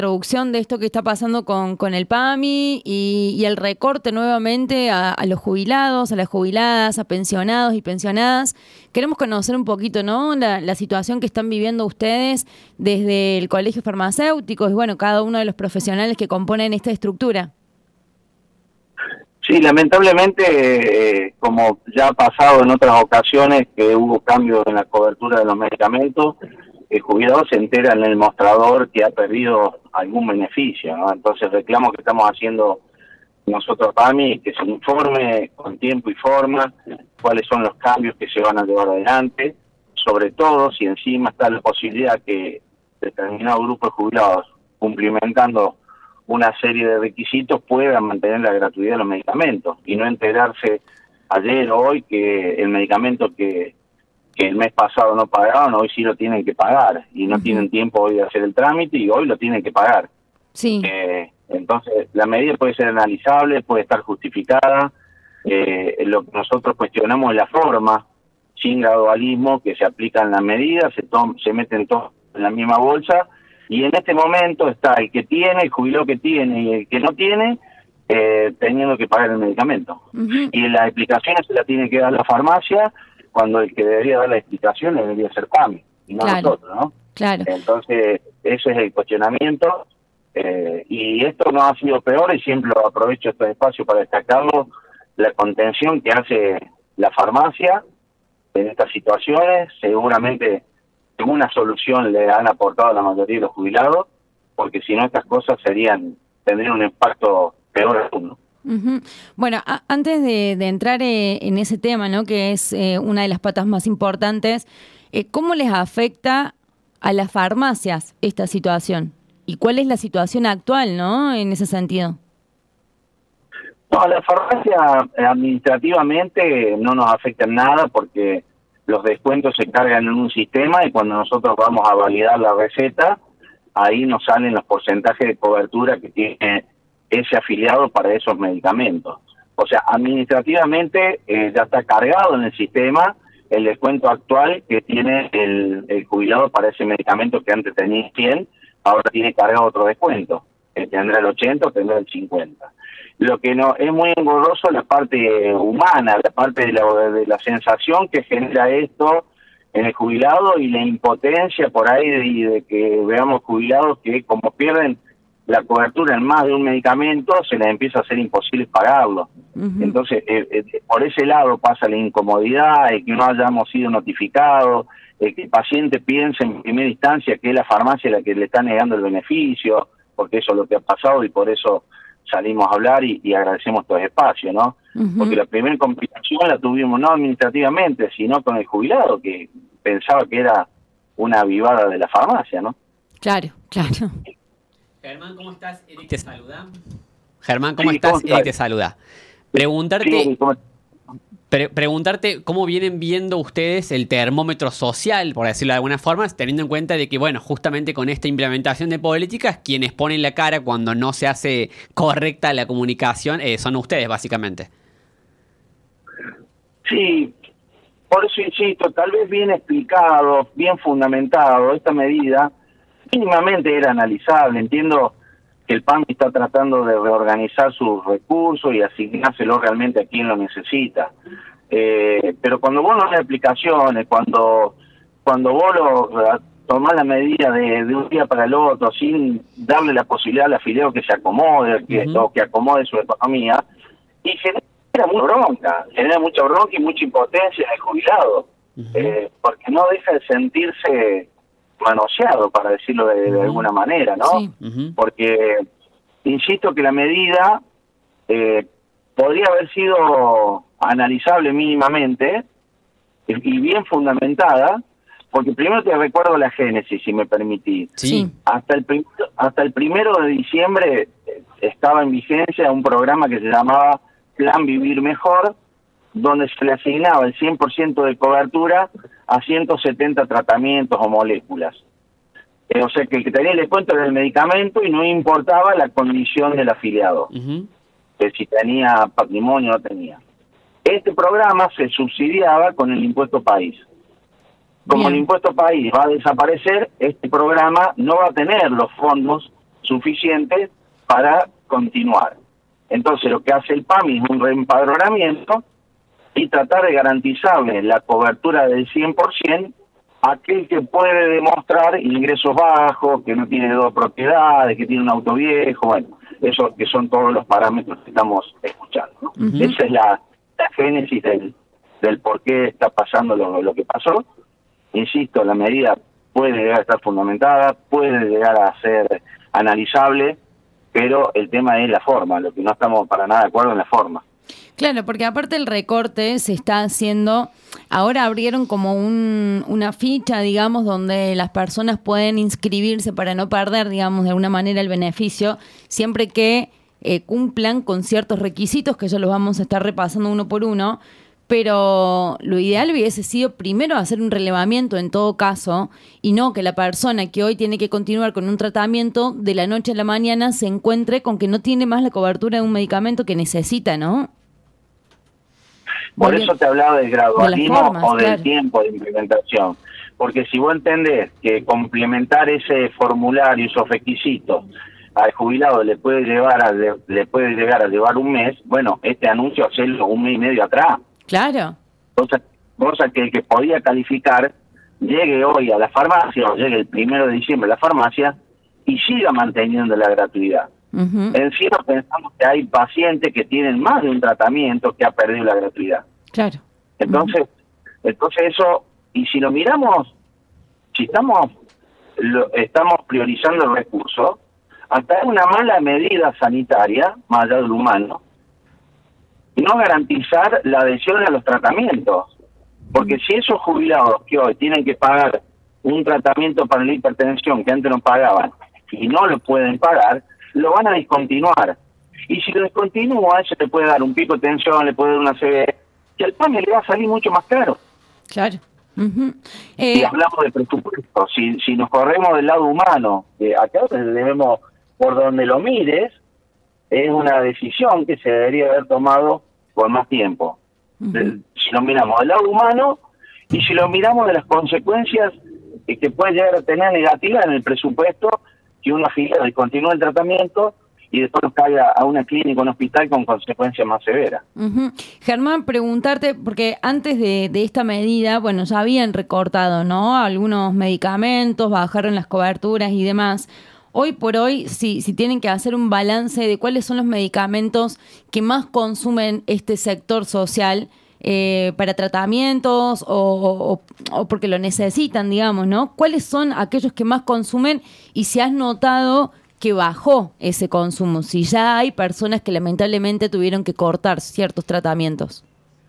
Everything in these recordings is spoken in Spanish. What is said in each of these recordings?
introducción de esto que está pasando con el PAMI y el recorte nuevamente a los jubilados, a las jubiladas, a pensionados y pensionadas. Queremos conocer un poquito, ¿no?, la situación que están viviendo ustedes desde el Colegio Farmacéutico y, bueno, cada uno de los profesionales que componen esta estructura. Sí, lamentablemente, como ya ha pasado en otras ocasiones que hubo cambios en la cobertura de los medicamentos, el jubilado se entera en el mostrador que ha perdido algún beneficio, ¿no? Entonces el reclamo que estamos haciendo nosotros, PAMI, es que se informe con tiempo y forma cuáles son los cambios que se van a llevar adelante, sobre todo si encima está la posibilidad que determinado grupo de jubilados, cumplimentando una serie de requisitos, puedan mantener la gratuidad de los medicamentos y no enterarse ayer o hoy que el medicamento que el mes pasado no pagaron, hoy sí lo tienen que pagar y no tienen tiempo hoy de hacer el trámite y hoy lo tienen que pagar. Sí. Entonces, la medida puede ser analizable, puede estar justificada. Lo que nosotros cuestionamos es la forma, sin gradualismo, que se aplican las medidas, se meten todos en la misma bolsa, y en este momento está el que tiene, el jubilado que tiene y el que no tiene, teniendo que pagar el medicamento. Y las explicaciones se las tiene que dar la farmacia, cuando el que debería dar las explicaciones debería ser PAMI, y no nosotros, ¿no? Claro. Entonces, eso es el cuestionamiento, y esto no ha sido peor, y siempre aprovecho este espacio para destacarlo, la contención que hace la farmacia en estas situaciones. Seguramente una solución le han aportado a la mayoría de los jubilados, porque si no estas cosas tendrían un impacto peor aún, ¿no? Bueno, antes de entrar en ese tema, ¿no?, que es una de las patas más importantes, ¿cómo les afecta a las farmacias esta situación? ¿Y cuál es la situación actual, ¿no?, en ese sentido? No, la farmacia administrativamente no nos afecta en nada porque los descuentos se cargan en un sistema y cuando nosotros vamos a validar la receta, ahí nos salen los porcentajes de cobertura que tiene ese afiliado para esos medicamentos. O sea, administrativamente ya está cargado en el sistema el descuento actual que tiene el jubilado para ese medicamento que antes tenía 100, ahora tiene cargado otro descuento. Tendrá el 80 o tendrá el 50. Lo que no es muy engorroso es la parte humana, la parte de la sensación que genera esto en el jubilado y la impotencia por ahí de que veamos jubilados que como pierden la cobertura en más de un medicamento, se les empieza a hacer imposible pagarlo. Entonces, por ese lado pasa la incomodidad, el que no hayamos sido notificados, el que el paciente piense en primera instancia que es la farmacia la que le está negando el beneficio, porque eso es lo que ha pasado y por eso salimos a hablar y agradecemos todo el espacio, ¿no? Porque la primera complicación la tuvimos no administrativamente, sino con el jubilado, que pensaba que era una avivada de la farmacia, ¿no? Claro. Germán, ¿cómo estás? Eric te saluda. Germán, ¿cómo estás? Eric te saluda. Preguntarte cómo vienen viendo ustedes el termómetro social, por decirlo de alguna forma, teniendo en cuenta de que, bueno, justamente con esta implementación de políticas, quienes ponen la cara cuando no se hace correcta la comunicación son ustedes, básicamente. Sí, por eso insisto, tal vez bien explicado, bien fundamentado, esta medida mínimamente era analizable. Entiendo que el PAMI está tratando de reorganizar sus recursos y asignárselo realmente a quien lo necesita. Pero cuando vos no das explicaciones, cuando vos tomás la medida de un día para el otro sin darle la posibilidad al afiliado que se acomode, o que acomode su economía, y genera mucha bronca y mucha impotencia en el jubilado, porque no deja de sentirse manoseado, para decirlo de alguna manera, ¿no? Sí. Porque insisto que la medida podría haber sido analizable mínimamente y bien fundamentada, porque primero te recuerdo la génesis, si me permitís. Sí. Hasta el 1 de diciembre estaba en vigencia un programa que se llamaba Plan Vivir Mejor, donde se le asignaba el 100% de cobertura a 170 tratamientos o moléculas. O sea que el que tenía el descuento era el medicamento y no importaba la condición del afiliado, que si tenía patrimonio o no tenía. Este programa se subsidiaba con el impuesto país. Como el impuesto país va a desaparecer, este programa no va a tener los fondos suficiente para continuar. Entonces lo que hace el PAMI es un reempadronamiento y tratar de garantizarle la cobertura del 100% a aquel que puede demostrar ingresos bajos, que no tiene dos propiedades, que tiene un auto viejo, bueno, eso que son todos los parámetros que estamos escuchando, ¿no? Esa es la génesis del por qué está pasando lo que pasó. Insisto, la medida puede llegar a estar fundamentada, puede llegar a ser analizable, pero el tema es la forma, lo que no estamos para nada de acuerdo en la forma. Claro, porque aparte el recorte se está haciendo, ahora abrieron como una ficha, digamos, donde las personas pueden inscribirse para no perder, digamos, de alguna manera el beneficio, siempre que cumplan con ciertos requisitos, que ya los vamos a estar repasando uno por uno, pero lo ideal hubiese sido primero hacer un relevamiento en todo caso y no que la persona que hoy tiene que continuar con un tratamiento de la noche a la mañana se encuentre con que no tiene más la cobertura de un medicamento que necesita, ¿no? Por eso te hablaba del gradualismo formas, o del claro. tiempo de implementación. Porque si vos entendés que complementar ese formulario, esos requisitos, al jubilado le puede llegar a llevar un mes, bueno, este anuncio hacerlo un mes y medio atrás. Claro. Cosa que el que podía calificar llegue hoy a la farmacia o llegue el 1 de diciembre a la farmacia y siga manteniendo la gratuidad. Uh-huh. Encima pensamos que hay pacientes que tienen más de un tratamiento que ha perdido la gratuidad. Claro. Entonces eso, y si lo miramos, si estamos priorizando el recurso, hasta es una mala medida sanitaria, más allá del humano, y no garantizar la adhesión a los tratamientos. Porque si esos jubilados que hoy tienen que pagar un tratamiento para la hipertensión que antes no pagaban y no lo pueden pagar, lo van a discontinuar. Y si lo descontinúa, eso te puede dar un pico de tensión, le puede dar una CB, que al PAMI le va a salir mucho más caro. Claro. Uh-huh. Y hablamos de presupuesto, si nos corremos del lado humano, acá debemos, por donde lo mires, es una decisión que se debería haber tomado por más tiempo. Uh-huh. Si lo miramos del lado humano y si lo miramos de las consecuencias que puede llegar a tener negativas en el presupuesto, que una afiliado discontinúa el tratamiento y después nos caiga a una clínica, un hospital con consecuencias más severas. Uh-huh. Germán, preguntarte, porque antes de esta medida, bueno, ya habían recortado, ¿no? Algunos medicamentos, bajaron las coberturas y demás. Hoy por hoy, si tienen que hacer un balance de cuáles son los medicamentos que más consumen este sector social para tratamientos o porque lo necesitan, digamos, ¿no? ¿Cuáles son aquellos que más consumen y si has notado que bajó ese consumo? Si ya hay personas que lamentablemente tuvieron que cortar ciertos tratamientos.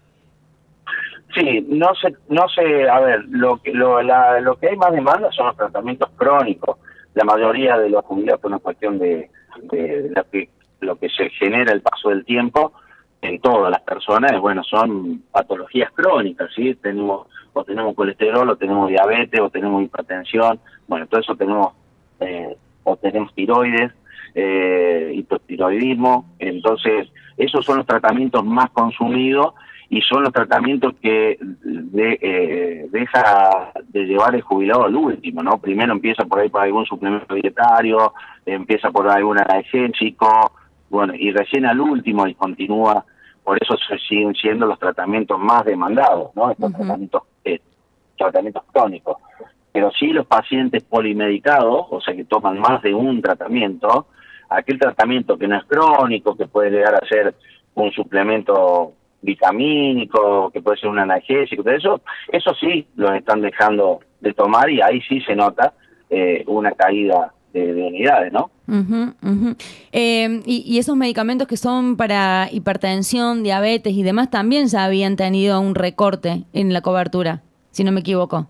Sí, no sé, a ver, lo que hay más demanda son los tratamientos crónicos. La mayoría de los jubilados por una cuestión de lo que se genera el paso del tiempo en todas las personas, bueno, son patologías crónicas, ¿sí? Tenemos colesterol, o tenemos diabetes, o tenemos hipertensión, bueno, todo eso tenemos, o tenemos tiroides, hipotiroidismo, entonces esos son los tratamientos más consumidos y son los tratamientos que deja de llevar el jubilado al último, ¿no? Primero empieza por ahí por algún suplemento dietario, empieza por algún analgésico, bueno, y recién al último y continúa, por eso se siguen siendo los tratamientos más demandados, ¿no? Estos tratamientos crónicos. Pero sí los pacientes polimedicados, o sea que toman más de un tratamiento, aquel tratamiento que no es crónico, que puede llegar a ser un suplemento vitamínico, que puede ser un analgésico, eso sí los están dejando de tomar y ahí sí se nota una caída de unidades, ¿no? Uh-huh, uh-huh. Y esos medicamentos que son para hipertensión, diabetes y demás también ya habían tenido un recorte en la cobertura, si no me equivoco.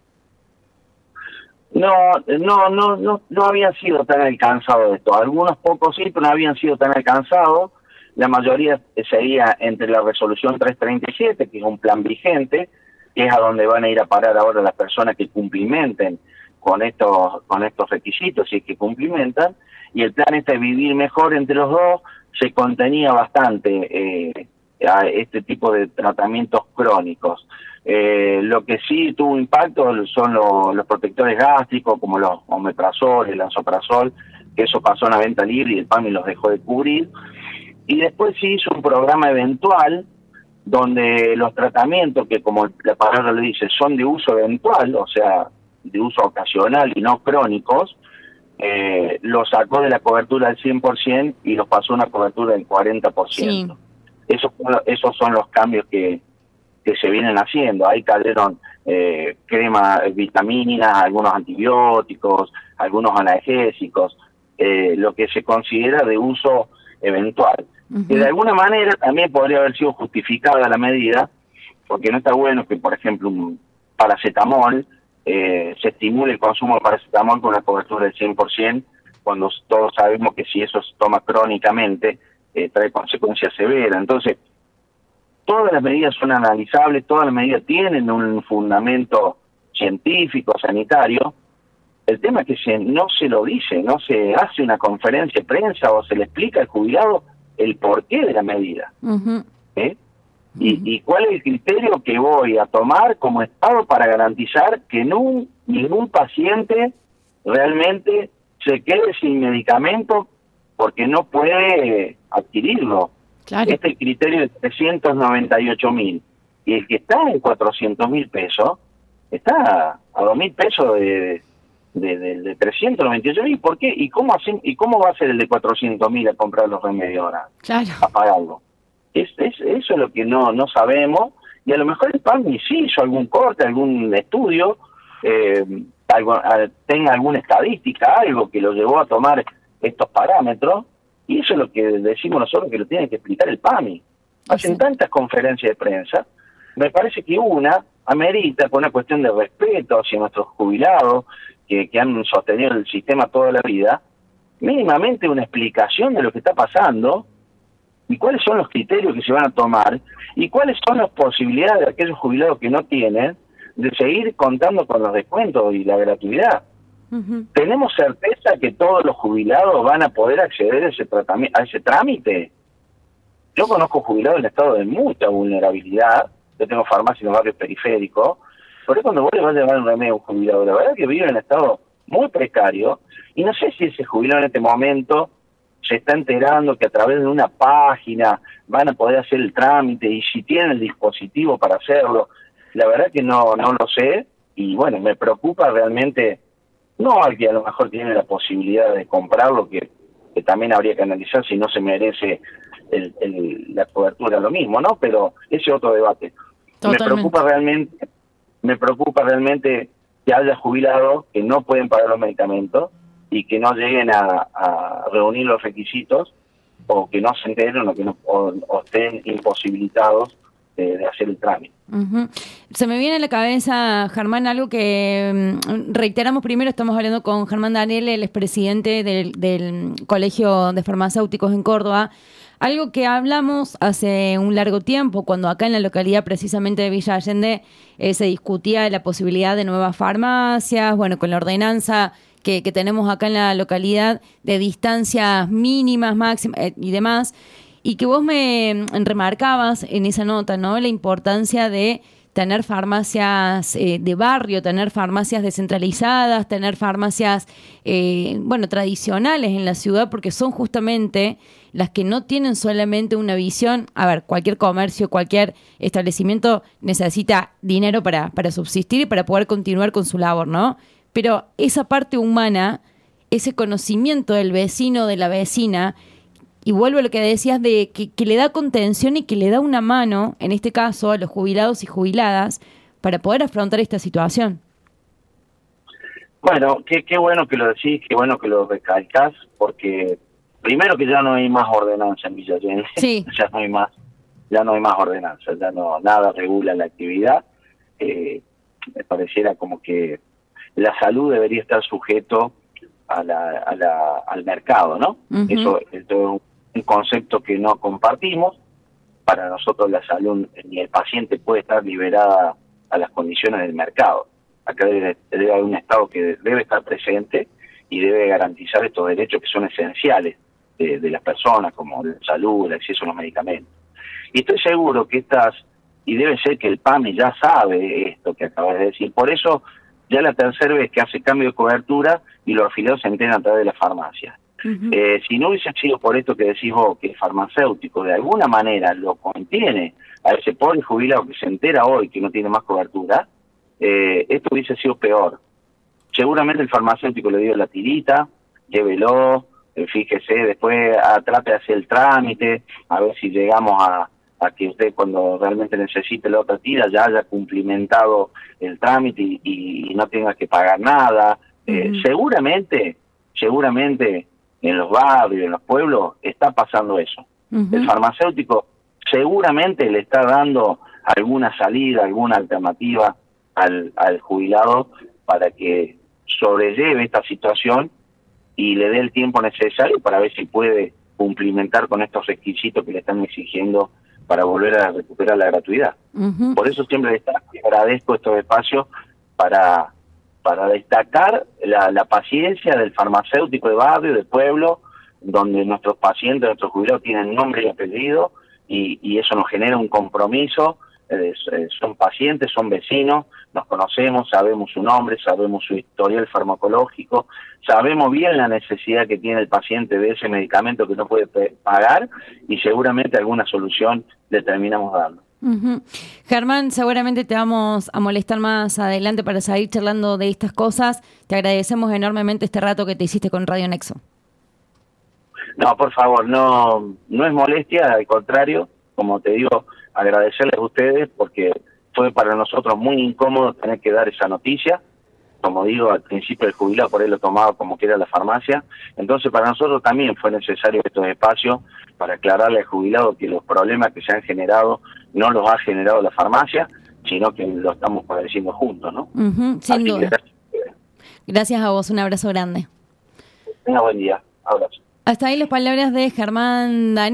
No habían sido tan alcanzados esto. Algunos pocos sí, pero no habían sido tan alcanzados. La mayoría sería entre la resolución 337, que es un plan vigente, que es a donde van a ir a parar ahora las personas que cumplimenten con estos requisitos, si es que cumplimentan, y el plan de vivir mejor entre los dos se contenía bastante a este tipo de tratamientos crónicos. Lo que sí tuvo impacto son los protectores gástricos, como los omeprazol, el lansoprazol, que eso pasó a la venta libre y el PAMI los dejó de cubrir. Y después se hizo un programa eventual donde los tratamientos, que como la palabra lo dice, son de uso eventual, o sea, de uso ocasional y no crónicos, los sacó de la cobertura del 100% y los pasó a una cobertura del 40%. Sí. Esos son los cambios que se vienen haciendo. Ahí cayeron crema, vitaminas, algunos antibióticos, algunos analgésicos, lo que se considera de uso eventual. Que de alguna manera también podría haber sido justificada la medida, porque no está bueno que, por ejemplo, un paracetamol se estimule el consumo de paracetamol con una cobertura del 100%, cuando todos sabemos que si eso se toma crónicamente trae consecuencias severas. Entonces, todas las medidas son analizables, todas las medidas tienen un fundamento científico, sanitario. El tema es que no se lo dice, no se hace una conferencia de prensa o se le explica al jubilado el porqué de la medida. ¿Y cuál es el criterio que voy a tomar como Estado para garantizar que ningún paciente realmente se quede sin medicamento porque no puede adquirirlo? Claro. Este es el criterio de 398.000. Y el que está en 400.000 pesos, está a 2.000 pesos de 398.000. ¿Por qué? ¿Y cómo va a ser el de 400.000 a comprar los remedios ahora? Claro. A pagarlo. Eso es lo que no sabemos. Y a lo mejor el PAMI sí hizo algún corte, algún estudio, tenga alguna estadística, algo que lo llevó a tomar estos parámetros. Y eso es lo que decimos nosotros que lo tiene que explicar el PAMI. Hacen tantas conferencias de prensa, me parece que una amerita, por una cuestión de respeto hacia nuestros jubilados que han sostenido el sistema toda la vida, mínimamente una explicación de lo que está pasando y cuáles son los criterios que se van a tomar y cuáles son las posibilidades de aquellos jubilados que no tienen de seguir contando con los descuentos y la gratuidad. ¿Tenemos certeza que todos los jubilados van a poder acceder a ese trámite? Yo conozco jubilados en estado de mucha vulnerabilidad. Yo tengo farmacia en los barrios periféricos. Por eso cuando vos le vas a llevar un remedio a un jubilado, la verdad que vive en estado muy precario. Y no sé si ese jubilado en este momento se está enterando que a través de una página van a poder hacer el trámite y si tienen el dispositivo para hacerlo. La verdad que no lo sé. Y bueno, me preocupa realmente. No al que a lo mejor tiene la posibilidad de comprarlo, que también habría que analizar si no se merece la cobertura, lo mismo, ¿no? Pero ese es otro debate. Totalmente. Me preocupa realmente que haya jubilados que no pueden pagar los medicamentos y que no lleguen a reunir los requisitos o que no se enteren o estén imposibilitados de hacer el trámite. Se me viene a la cabeza, Germán, algo que reiteramos primero. Estamos hablando con Germán Daniel, el expresidente del Colegio de Farmacéuticos en Córdoba. Algo que hablamos hace un largo tiempo, cuando acá en la localidad precisamente de Villa Allende se discutía la posibilidad de nuevas farmacias, bueno, con la ordenanza que tenemos acá en la localidad de distancias mínimas, máximas y demás. Y que vos me remarcabas en esa nota, ¿no? La importancia de tener farmacias de barrio, tener farmacias descentralizadas, tener farmacias, tradicionales en la ciudad, porque son justamente las que no tienen solamente una visión. A ver, cualquier comercio, cualquier establecimiento necesita dinero para subsistir y para poder continuar con su labor, ¿no? Pero esa parte humana, ese conocimiento del vecino, de la vecina. Y vuelvo a lo que decías de que le da contención y que le da una mano, en este caso, a los jubilados y jubiladas, para poder afrontar esta situación. Bueno, qué bueno que lo decís, qué bueno que lo recalcás, porque primero que ya no hay más ordenanza en Villa Allende. Sí. ya no hay más ordenanza, nada regula la actividad. Me pareciera como que la salud debería estar sujeto al mercado, ¿no? Eso es un concepto que no compartimos. Para nosotros la salud ni el paciente puede estar liberada a las condiciones del mercado. Acá debe haber un Estado que debe estar presente y debe garantizar estos derechos que son esenciales de las personas, como la salud, el acceso a los medicamentos. Y estoy seguro que y debe ser que el PAMI ya sabe esto que acabas de decir. Por eso ya la tercera vez que hace cambio de cobertura y los afiliados se enteran a través de la farmacia. Ujú. Si no hubiese sido por esto que decís vos, que el farmacéutico de alguna manera lo contiene a ese pobre jubilado que se entera hoy que no tiene más cobertura, esto hubiese sido peor. Seguramente el farmacéutico le dio la tirita, llévelo, fíjese, después trate de hacer el trámite, a ver si llegamos a que usted cuando realmente necesite la otra tira ya haya cumplimentado el trámite y no tenga que pagar nada. Seguramente en los barrios, en los pueblos, está pasando eso. El farmacéutico seguramente le está dando alguna salida, alguna alternativa al jubilado para que sobrelleve esta situación y le dé el tiempo necesario para ver si puede cumplimentar con estos requisitos que le están exigiendo para volver a recuperar la gratuidad. Por eso siempre agradezco estos espacios para destacar la paciencia del farmacéutico de barrio, de pueblo, donde nuestros pacientes, nuestros jubilados tienen nombre y apellido, y eso nos genera un compromiso. Son pacientes, son vecinos, nos conocemos, sabemos su nombre, sabemos su historial farmacológico, sabemos bien la necesidad que tiene el paciente de ese medicamento que no puede pagar, y seguramente alguna solución le terminamos dando. Germán, seguramente te vamos a molestar más adelante para seguir charlando de estas cosas. Te agradecemos enormemente este rato que te hiciste con Radio Nexo. No, por favor, no es molestia, al contrario, como te digo, agradecerles a ustedes porque fue para nosotros muy incómodo tener que dar esa noticia. Como digo, al principio el jubilado por ahí lo tomaba como que era la farmacia. Entonces para nosotros también fue necesario estos espacios para aclararle al jubilado que los problemas que se han generado no los ha generado la farmacia, sino que lo estamos padeciendo juntos, ¿no? Sin duda. Gracias a vos, un abrazo grande. Tenga buen día, abrazo. Hasta ahí las palabras de Germán Daniel.